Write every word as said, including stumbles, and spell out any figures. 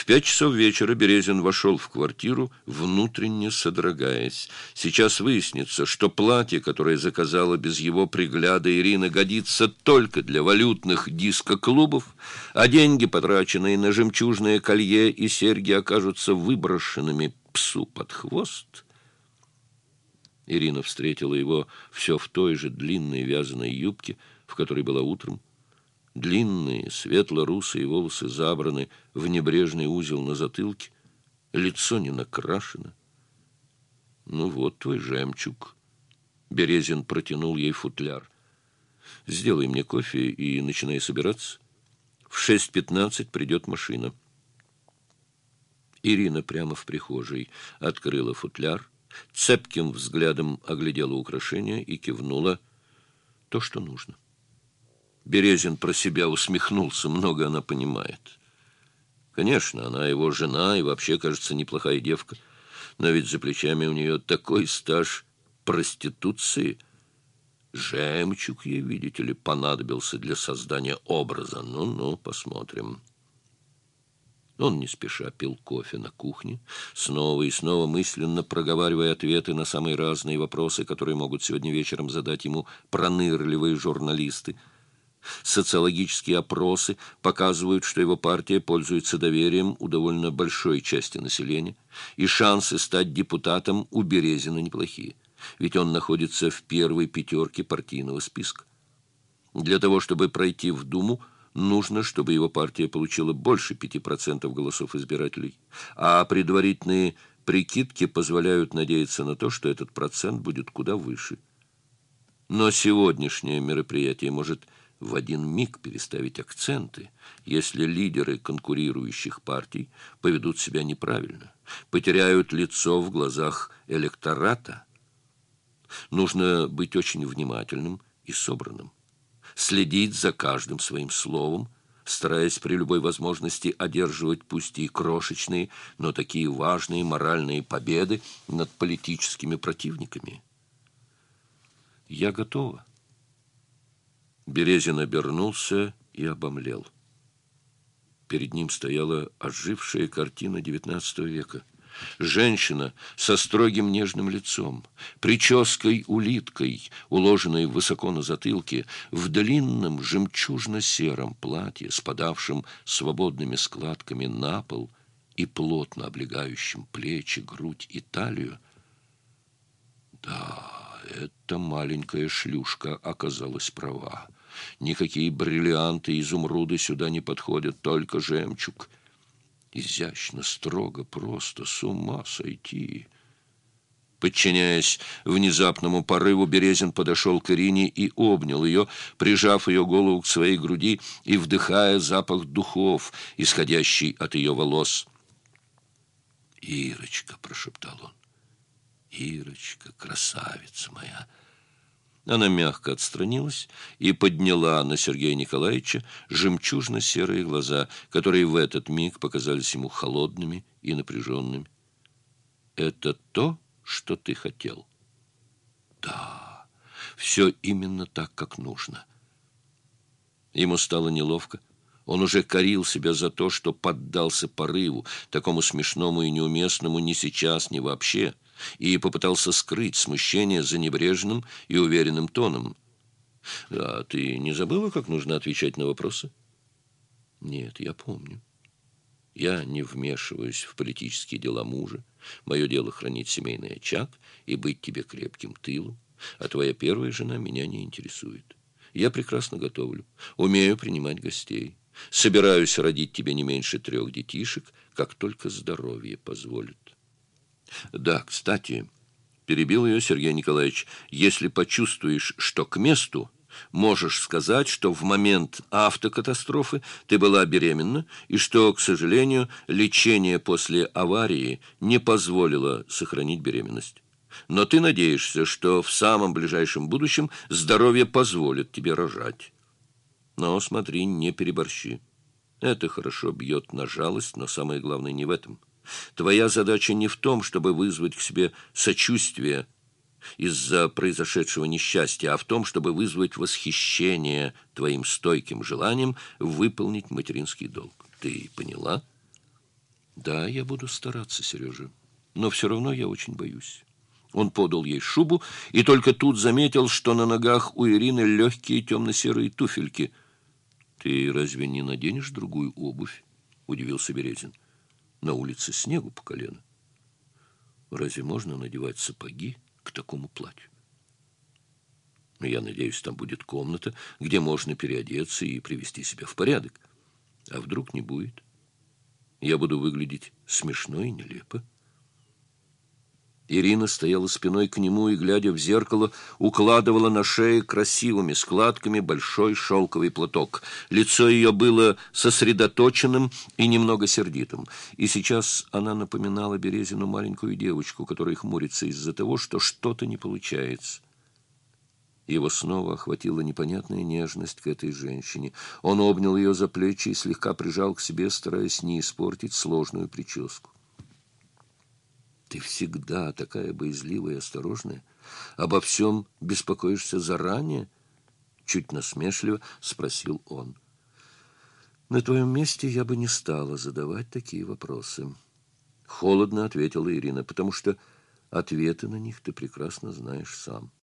пять часов вечера Березин вошел в квартиру, внутренне содрогаясь. Сейчас выяснится, что платье, которое заказала без его пригляда Ирина, годится только для валютных диско-клубов, а деньги, потраченные на жемчужное колье и серьги, окажутся выброшенными псу под хвост. Ирина встретила его все в той же длинной вязаной юбке, в которой была утром. Длинные, светло-русые волосы забраны в небрежный узел на затылке, лицо не накрашено. «Ну вот твой жемчуг». Березин протянул ей футляр. «Сделай мне кофе и начинай собираться. В шесть пятнадцать придет машина». Ирина прямо в прихожей открыла футляр, цепким взглядом оглядела украшения и кивнула. То, что нужно. Березин про себя усмехнулся, много она понимает. Конечно, она его жена и вообще, кажется, неплохая девка, но ведь за плечами у нее такой стаж проституции. Жемчуг ей, видите ли, понадобился для создания образа. Ну-ну, посмотрим. Он не спеша пил кофе на кухне, снова и снова мысленно проговаривая ответы на самые разные вопросы, которые могут сегодня вечером задать ему пронырливые журналисты. Социологические опросы показывают, что его партия пользуется доверием у довольно большой части населения, и шансы стать депутатом у Березина неплохие, ведь он находится в первой пятерке партийного списка. Для того, чтобы пройти в Думу, нужно, чтобы его партия получила больше пяти процентов голосов избирателей, а предварительные прикидки позволяют надеяться на то, что этот процент будет куда выше. Но сегодняшнее мероприятие может в один миг переставить акценты, если лидеры конкурирующих партий поведут себя неправильно, потеряют лицо в глазах электората. Нужно быть очень внимательным и собранным, следить за каждым своим словом, стараясь при любой возможности одерживать пусть и крошечные, но такие важные моральные победы над политическими противниками. «Я готова». Березин обернулся и обомлел. Перед ним стояла ожившая картина девятнадцатого века. Женщина со строгим нежным лицом, прической-улиткой, уложенной высоко на затылке, в длинном жемчужно-сером платье, спадавшем свободными складками на пол и плотно облегающим плечи, грудь и талию. Да, эта маленькая шлюшка оказалась права. Никакие бриллианты и изумруды сюда не подходят, только жемчуг. Изящно, строго, просто, с ума сойти. Подчиняясь внезапному порыву, Березин подошел к Ирине и обнял ее, прижав ее голову к своей груди и вдыхая запах духов, исходящий от ее волос. «Ирочка», — прошептал он, — «Ирочка, красавица моя». Она мягко отстранилась и подняла на Сергея Николаевича жемчужно-серые глаза, которые в этот миг показались ему холодными и напряженными. «Это то, что ты хотел?» «Да, все именно так, как нужно». Ему стало неловко. Он уже корил себя за то, что поддался порыву, такому смешному и неуместному ни сейчас, ни вообще, и попытался скрыть смущение за небрежным и уверенным тоном. «А ты не забыла, как нужно отвечать на вопросы?» «Нет, я помню. Я не вмешиваюсь в политические дела мужа. Мое дело хранить семейный очаг и быть тебе крепким тылом, а твоя первая жена меня не интересует. Я прекрасно готовлю, умею принимать гостей, собираюсь родить тебе не меньше трех детишек, как только здоровье позволит». «Да, кстати», — перебил ее Сергей Николаевич, «если почувствуешь, что к месту, можешь сказать, что в момент автокатастрофы ты была беременна и что, к сожалению, лечение после аварии не позволило сохранить беременность. Но ты надеешься, что в самом ближайшем будущем здоровье позволит тебе рожать. Но смотри, не переборщи. Это хорошо бьет на жалость, но самое главное не в этом. Твоя задача не в том, чтобы вызвать к себе сочувствие из-за произошедшего несчастья, а в том, чтобы вызвать восхищение твоим стойким желанием выполнить материнский долг. Ты поняла?» Да, я буду стараться, Сережа, но все равно я очень боюсь. Он подал ей шубу и только тут заметил, что на ногах у Ирины легкие темно-серые туфельки. Ты разве не наденешь другую обувь? Удивился Березин. На улице снегу по колено. Разве можно надевать сапоги к такому платью? Я надеюсь, там будет комната, где можно переодеться и привести себя в порядок. А вдруг не будет? Я буду выглядеть смешно и нелепо. Ирина стояла спиной к нему и, глядя в зеркало, укладывала на шее красивыми складками большой шелковый платок. Лицо ее было сосредоточенным и немного сердитым. И сейчас она напоминала Березину маленькую девочку, которая хмурится из-за того, что что-то не получается. Его снова охватила непонятная нежность к этой женщине. Он обнял ее за плечи и слегка прижал к себе, стараясь не испортить сложную прическу. Ты всегда такая боязливая и осторожная. Обо всем беспокоишься заранее? Чуть насмешливо спросил он. На твоем месте я бы не стала задавать такие вопросы. Холодно ответила Ирина, потому что ответы на них ты прекрасно знаешь сам.